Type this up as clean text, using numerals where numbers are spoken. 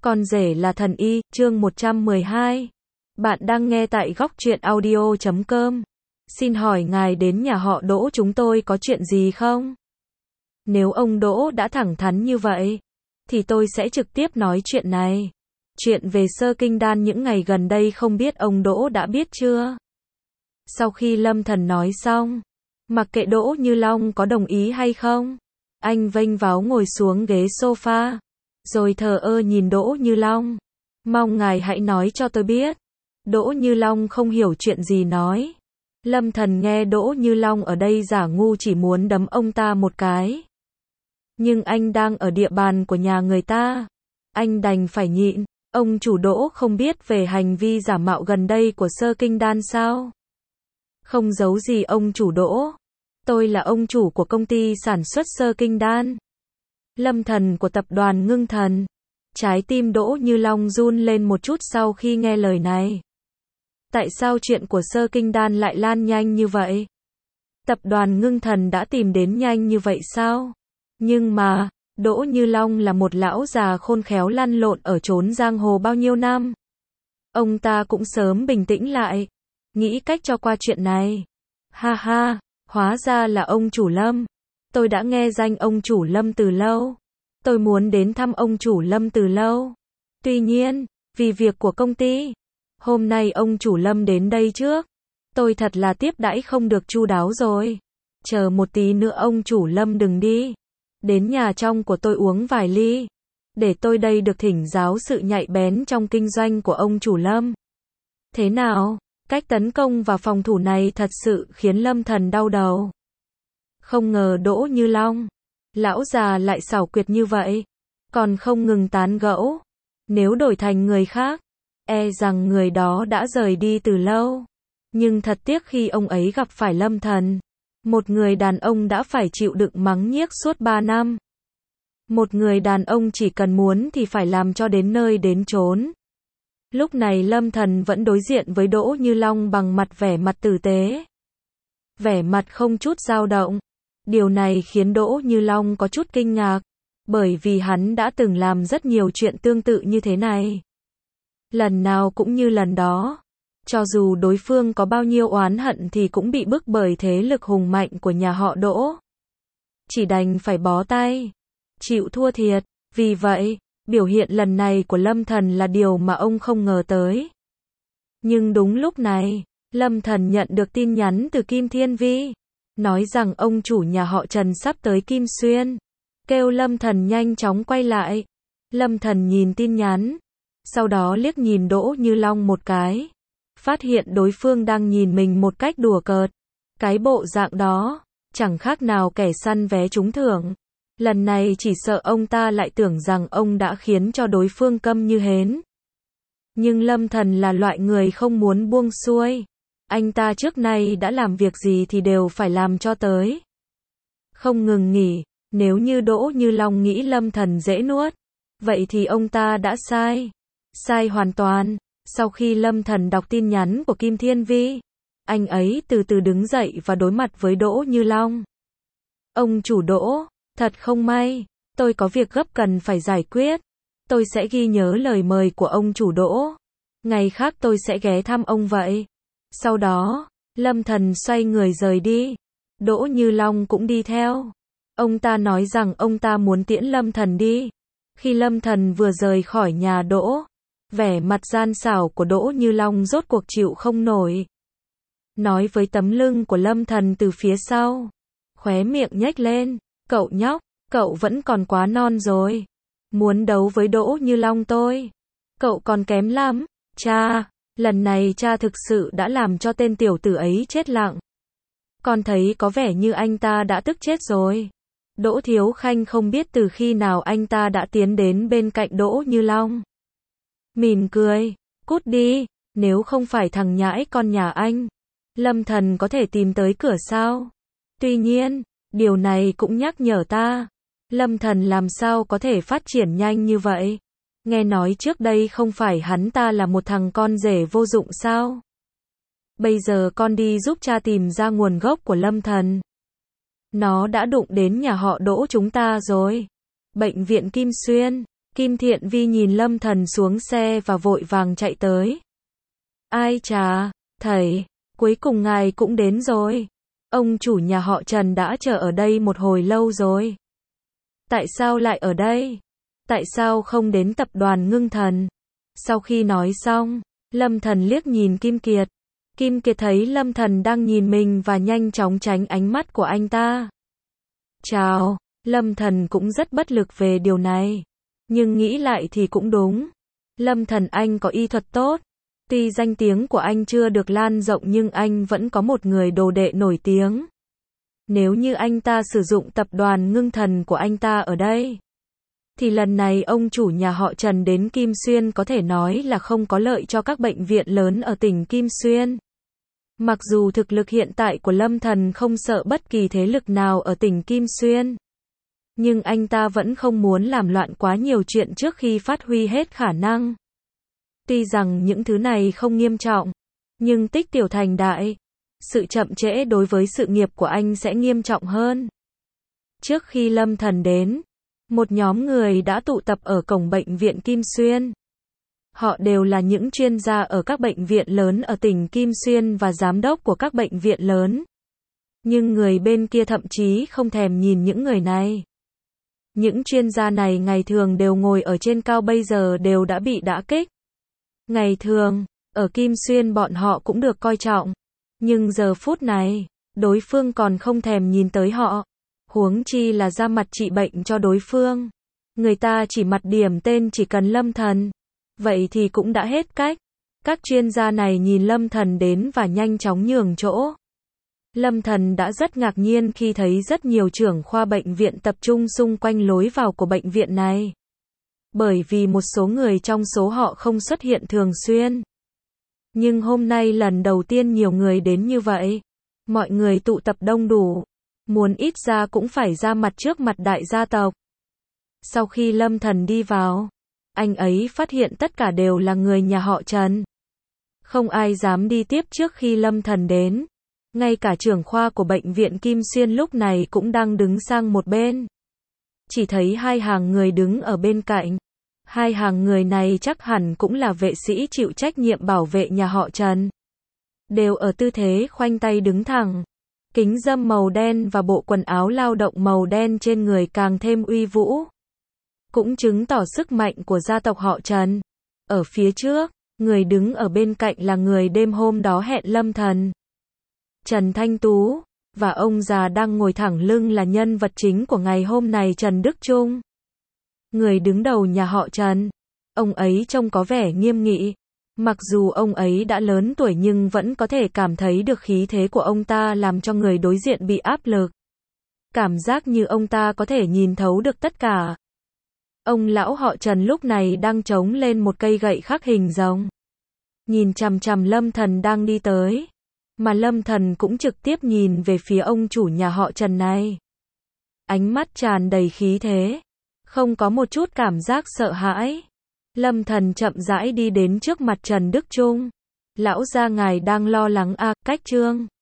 Con rể là thần y, chương 112. Bạn đang nghe tại Góc Truyện Audio.com. Xin hỏi ngài đến nhà họ Đỗ chúng tôi có chuyện gì không? Nếu ông Đỗ đã thẳng thắn như vậy, thì tôi sẽ trực tiếp nói chuyện này. Chuyện về Sơ Kinh Đan những ngày gần đây không biết ông Đỗ đã biết chưa? Sau khi Lâm Thần nói xong, mặc kệ Đỗ Như Long có đồng ý hay không, anh vênh váo ngồi xuống ghế sofa, rồi thờ ơ nhìn Đỗ Như Long. Mong ngài hãy nói cho tôi biết. Đỗ Như Long không hiểu chuyện gì nói. Lâm Thần nghe Đỗ Như Long ở đây giả ngu chỉ muốn đấm ông ta một cái. Nhưng anh đang ở địa bàn của nhà người ta. Anh đành phải nhịn. Ông chủ Đỗ không biết về hành vi giả mạo gần đây của Sơ Kinh Đan sao? Không giấu gì ông chủ Đỗ. Tôi là ông chủ của công ty sản xuất Sơ Kinh Đan. Lâm Thần của tập đoàn Ngưng Thần. Trái tim Đỗ Như Long run lên một chút sau khi nghe lời này. Tại sao chuyện của Sơ Kinh Đan lại lan nhanh như vậy? Tập đoàn Ngưng Thần đã tìm đến nhanh như vậy sao? Nhưng mà, Đỗ Như Long là một lão già khôn khéo lăn lộn ở chốn giang hồ bao nhiêu năm. Ông ta cũng sớm bình tĩnh lại, nghĩ cách cho qua chuyện này. Ha ha, hóa ra là ông chủ Lâm. Tôi đã nghe danh ông chủ Lâm từ lâu. Tôi muốn đến thăm ông chủ Lâm từ lâu. Tuy nhiên, vì việc của công ty, hôm nay ông chủ Lâm đến đây trước. Tôi thật là tiếp đãi không được chu đáo rồi. Chờ một tí nữa ông chủ Lâm đừng đi. Đến nhà trong của tôi uống vài ly. Để tôi đây được thỉnh giáo sự nhạy bén trong kinh doanh của ông chủ Lâm. Thế nào? Cách tấn công và phòng thủ này thật sự khiến Lâm Thần đau đầu. Không ngờ Đỗ Như Long, lão già lại xảo quyệt như vậy. Còn không ngừng tán gẫu. Nếu đổi thành người khác, e rằng người đó đã rời đi từ lâu. Nhưng thật tiếc khi ông ấy gặp phải Lâm Thần. Một người đàn ông đã phải chịu đựng mắng nhiếc suốt 3 năm. Một người đàn ông chỉ cần muốn thì phải làm cho đến nơi đến chốn. Lúc này Lâm Thần vẫn đối diện với Đỗ Như Long bằng vẻ mặt tử tế. Vẻ mặt không chút dao động. Điều này khiến Đỗ Như Long có chút kinh ngạc. Bởi vì hắn đã từng làm rất nhiều chuyện tương tự như thế này. Lần nào cũng như lần đó. Cho dù đối phương có bao nhiêu oán hận thì cũng bị bức bởi thế lực hùng mạnh của nhà họ Đỗ. Chỉ đành phải bó tay. Chịu thua thiệt. Vì vậy, biểu hiện lần này của Lâm Thần là điều mà ông không ngờ tới. Nhưng đúng lúc này, Lâm Thần nhận được tin nhắn từ Kim Thiên Vi. Nói rằng ông chủ nhà họ Trần sắp tới Kim Xuyên. Kêu Lâm Thần nhanh chóng quay lại. Lâm Thần nhìn tin nhắn. Sau đó liếc nhìn Đỗ Như Long một cái. Phát hiện đối phương đang nhìn mình một cách đùa cợt. Cái bộ dạng đó, chẳng khác nào kẻ săn vé trúng thưởng. Lần này chỉ sợ ông ta lại tưởng rằng ông đã khiến cho đối phương câm như hến. Nhưng Lâm Thần là loại người không muốn buông xuôi. Anh ta trước nay đã làm việc gì thì đều phải làm cho tới. Không ngừng nghỉ. Nếu như Đỗ Như Long nghĩ Lâm Thần dễ nuốt, vậy thì ông ta đã sai. Sai hoàn toàn. Sau khi Lâm Thần đọc tin nhắn của Kim Thiên Vi, anh ấy từ từ đứng dậy và đối mặt với Đỗ Như Long. Ông chủ Đỗ, thật không may, tôi có việc gấp cần phải giải quyết. Tôi sẽ ghi nhớ lời mời của ông chủ Đỗ. Ngày khác tôi sẽ ghé thăm ông vậy. Sau đó, Lâm Thần xoay người rời đi. Đỗ Như Long cũng đi theo. Ông ta nói rằng ông ta muốn tiễn Lâm Thần đi. Khi Lâm Thần vừa rời khỏi nhà Đỗ, vẻ mặt gian xảo của Đỗ Như Long rốt cuộc chịu không nổi. Nói với tấm lưng của Lâm Thần từ phía sau. Khóe miệng nhếch lên. Cậu nhóc, cậu vẫn còn quá non rồi. Muốn đấu với Đỗ Như Long tôi. Cậu còn kém lắm. Cha, lần này cha thực sự đã làm cho tên tiểu tử ấy chết lặng. Con thấy có vẻ như anh ta đã tức chết rồi. Đỗ Thiếu Khanh không biết từ khi nào anh ta đã tiến đến bên cạnh Đỗ Như Long. Mỉm cười, cút đi, nếu không phải thằng nhãi con nhà anh, Lâm Thần có thể tìm tới cửa sao? Tuy nhiên, điều này cũng nhắc nhở ta, Lâm Thần làm sao có thể phát triển nhanh như vậy? Nghe nói trước đây không phải hắn ta là một thằng con rể vô dụng sao? Bây giờ con đi giúp cha tìm ra nguồn gốc của Lâm Thần. Nó đã đụng đến nhà họ Đỗ chúng ta rồi. Bệnh viện Kim Xuyên. Kim Thiện Vi nhìn Lâm Thần xuống xe và vội vàng chạy tới. Ai chà, thầy, cuối cùng ngài cũng đến rồi. Ông chủ nhà họ Trần đã chờ ở đây một hồi lâu rồi. Tại sao lại ở đây? Tại sao không đến tập đoàn Ngưng Thần? Sau khi nói xong, Lâm Thần liếc nhìn Kim Kiệt. Kim Kiệt thấy Lâm Thần đang nhìn mình và nhanh chóng tránh ánh mắt của anh ta. Chào, Lâm Thần cũng rất bất lực về điều này. Nhưng nghĩ lại thì cũng đúng. Lâm Thần anh có y thuật tốt. Tuy danh tiếng của anh chưa được lan rộng nhưng anh vẫn có một người đồ đệ nổi tiếng. Nếu như anh ta sử dụng tập đoàn Ngưng Thần của anh ta ở đây, thì lần này ông chủ nhà họ Trần đến Kim Xuyên có thể nói là không có lợi cho các bệnh viện lớn ở tỉnh Kim Xuyên. Mặc dù thực lực hiện tại của Lâm Thần không sợ bất kỳ thế lực nào ở tỉnh Kim Xuyên, nhưng anh ta vẫn không muốn làm loạn quá nhiều chuyện trước khi phát huy hết khả năng. Tuy rằng những thứ này không nghiêm trọng, nhưng tích tiểu thành đại, sự chậm trễ đối với sự nghiệp của anh sẽ nghiêm trọng hơn. Trước khi Lâm Thần đến, một nhóm người đã tụ tập ở cổng bệnh viện Kim Xuyên. Họ đều là những chuyên gia ở các bệnh viện lớn ở tỉnh Kim Xuyên và giám đốc của các bệnh viện lớn. Nhưng người bên kia thậm chí không thèm nhìn những người này. Những chuyên gia này ngày thường đều ngồi ở trên cao, bây giờ đều đã bị đả kích. Ngày thường, ở Kim Xuyên bọn họ cũng được coi trọng. Nhưng giờ phút này, đối phương còn không thèm nhìn tới họ. Huống chi là ra mặt trị bệnh cho đối phương. Người ta chỉ mặt điểm tên chỉ cần Lâm Thần. Vậy thì cũng đã hết cách. Các chuyên gia này nhìn Lâm Thần đến và nhanh chóng nhường chỗ. Lâm Thần đã rất ngạc nhiên khi thấy rất nhiều trưởng khoa bệnh viện tập trung xung quanh lối vào của bệnh viện này. Bởi vì một số người trong số họ không xuất hiện thường xuyên. Nhưng hôm nay lần đầu tiên nhiều người đến như vậy. Mọi người tụ tập đông đủ. Muốn ít ra cũng phải ra mặt trước mặt đại gia tộc. Sau khi Lâm Thần đi vào, anh ấy phát hiện tất cả đều là người nhà họ Trần. Không ai dám đi tiếp trước khi Lâm Thần đến. Ngay cả trưởng khoa của bệnh viện Kim Xuyên lúc này cũng đang đứng sang một bên. Chỉ thấy hai hàng người đứng ở bên cạnh. Hai hàng người này chắc hẳn cũng là vệ sĩ chịu trách nhiệm bảo vệ nhà họ Trần. Đều ở tư thế khoanh tay đứng thẳng. Kính râm màu đen và bộ quần áo lao động màu đen trên người càng thêm uy vũ. Cũng chứng tỏ sức mạnh của gia tộc họ Trần. Ở phía trước, người đứng ở bên cạnh là người đêm hôm đó hẹn Lâm Thần. Trần Thanh Tú, và ông già đang ngồi thẳng lưng là nhân vật chính của ngày hôm nay, Trần Đức Trung. Người đứng đầu nhà họ Trần. Ông ấy trông có vẻ nghiêm nghị. Mặc dù ông ấy đã lớn tuổi nhưng vẫn có thể cảm thấy được khí thế của ông ta làm cho người đối diện bị áp lực. Cảm giác như ông ta có thể nhìn thấu được tất cả. Ông lão họ Trần lúc này đang chống lên một cây gậy khắc hình rồng. Nhìn chằm chằm Lâm Thần đang đi tới. Mà Lâm Thần cũng trực tiếp nhìn về phía ông chủ nhà họ Trần này. Ánh mắt tràn đầy khí thế. Không có một chút cảm giác sợ hãi. Lâm Thần chậm rãi đi đến trước mặt Trần Đức Trung. Lão gia ngài đang lo lắng à, cách Trương.